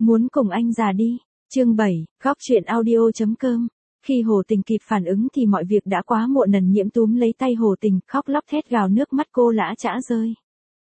Muốn cùng anh già đi. Chương 7, góc chuyện audio.com. Khi Hồ Tình kịp phản ứng thì mọi việc đã quá muộn. Nần Nhiễm túm lấy tay Hồ Tình, khóc lóc thét gào, nước mắt cô lã chã rơi.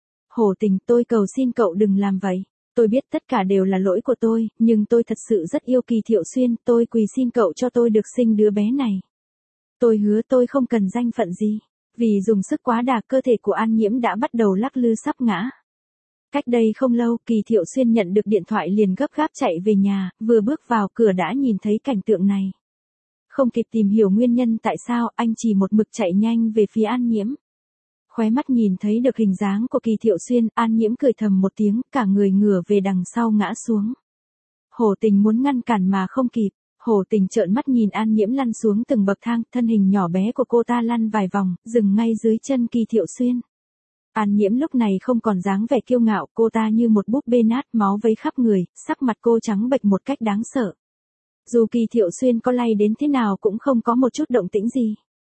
Hồ Tình, tôi cầu xin cậu đừng làm vậy. Tôi biết tất cả đều là lỗi của tôi, nhưng tôi thật sự rất yêu Kỳ Thiệu Xuyên, tôi quỳ xin cậu cho tôi được sinh đứa bé này. Tôi hứa tôi không cần danh phận gì. Vì dùng sức quá đà, cơ thể của An Nhiễm đã bắt đầu lắc lư sắp ngã. Cách đây không lâu, Kỳ Thiệu Xuyên nhận được điện thoại liền gấp gáp chạy về nhà, vừa bước vào cửa đã nhìn thấy cảnh tượng này. Không kịp tìm hiểu nguyên nhân tại sao, anh chỉ một mực chạy nhanh về phía An Nhiễm. Khóe mắt nhìn thấy được hình dáng của Kỳ Thiệu Xuyên, An Nhiễm cười thầm một tiếng, cả người ngửa về đằng sau ngã xuống. Hồ Tình muốn ngăn cản mà không kịp. Hồ Tình trợn mắt nhìn An Nhiễm lăn xuống từng bậc thang, thân hình nhỏ bé của cô ta lăn vài vòng, dừng ngay dưới chân Kỳ Thiệu Xuyên. An Nhiễm lúc này không còn dáng vẻ kiêu ngạo, cô ta như một búp bê nát, máu vấy khắp người, sắc mặt cô trắng bệch một cách đáng sợ. Dù Kỳ Thiệu Xuyên có lay đến thế nào cũng không có một chút động tĩnh gì.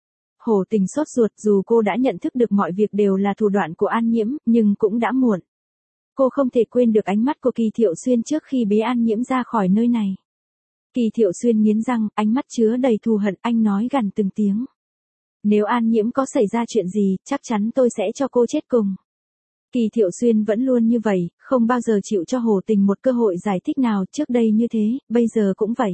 Hồ Tình sốt ruột, dù cô đã nhận thức được mọi việc đều là thủ đoạn của An Nhiễm, nhưng cũng đã muộn. Cô không thể quên được ánh mắt của Kỳ Thiệu Xuyên trước khi bế An Nhiễm ra khỏi nơi này. Kỳ Thiệu Xuyên nghiến răng, ánh mắt chứa đầy thù hận, anh nói gằn từng tiếng. Nếu An Nhiễm có xảy ra chuyện gì, chắc chắn tôi sẽ cho cô chết cùng. Kỳ Thiệu Xuyên vẫn luôn như vậy, không bao giờ chịu cho Hồ Tình một cơ hội giải thích nào, trước đây như thế, bây giờ cũng vậy.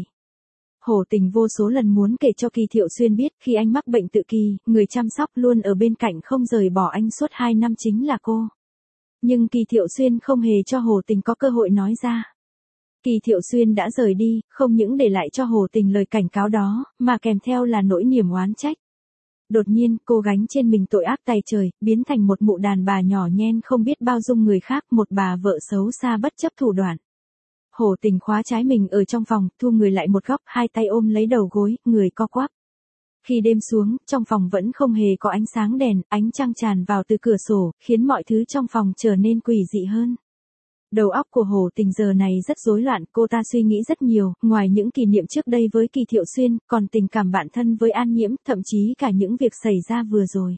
Hồ Tình vô số lần muốn kể cho Kỳ Thiệu Xuyên biết, khi anh mắc bệnh tự kỷ, người chăm sóc luôn ở bên cạnh không rời bỏ anh suốt 2 năm chính là cô. Nhưng Kỳ Thiệu Xuyên không hề cho Hồ Tình có cơ hội nói ra. Kỳ Thiệu Xuyên đã rời đi, không những để lại cho Hồ Tình lời cảnh cáo đó, mà kèm theo là nỗi niềm oán trách. Đột nhiên, cô gánh trên mình tội ác tày trời, biến thành một mụ đàn bà nhỏ nhen không biết bao dung người khác, một bà vợ xấu xa bất chấp thủ đoạn. Hồ Tình khóa trái mình ở trong phòng, thu người lại một góc, hai tay ôm lấy đầu gối, người co quắp. Khi đêm xuống, trong phòng vẫn không hề có ánh sáng đèn, ánh trăng tràn vào từ cửa sổ, khiến mọi thứ trong phòng trở nên quỷ dị hơn. Đầu óc của Hồ Tình giờ này rất rối loạn, cô ta suy nghĩ rất nhiều, ngoài những kỷ niệm trước đây với Kỳ Thiệu Xuyên, còn tình cảm bạn thân với An Nhiễm, thậm chí cả những việc xảy ra vừa rồi.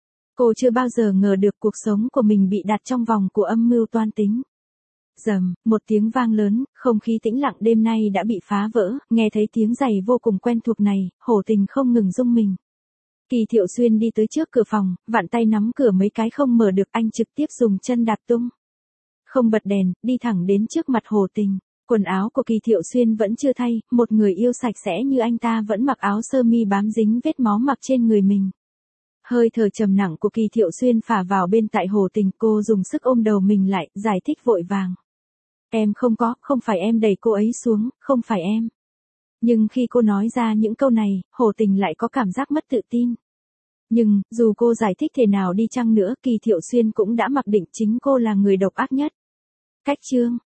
Cô chưa bao giờ ngờ được cuộc sống của mình bị đặt trong vòng của âm mưu toan tính. Rầm, một tiếng vang lớn, không khí tĩnh lặng đêm nay đã bị phá vỡ, nghe thấy tiếng giày vô cùng quen thuộc này, Hồ Tình không ngừng rung mình. Kỳ Thiệu Xuyên đi tới trước cửa phòng, vặn tay nắm cửa mấy cái không mở được, anh trực tiếp dùng chân đạp tung. Không bật đèn, đi thẳng đến trước mặt Hồ Tình. Quần áo của Kỳ Thiệu Xuyên vẫn chưa thay, một người yêu sạch sẽ như anh ta vẫn mặc áo sơ mi bám dính vết máu mặc trên người mình. Hơi thở trầm nặng của Kỳ Thiệu Xuyên phả vào bên tai Hồ Tình, cô dùng sức ôm đầu mình lại, giải thích vội vàng. Em không phải em đẩy cô ấy xuống, không phải em. Nhưng khi cô nói ra những câu này, Hồ Tình lại có cảm giác mất tự tin. Nhưng, dù cô giải thích thế nào đi chăng nữa, Kỳ Thiệu Xuyên cũng đã mặc định chính cô là người độc ác nhất. Cách chương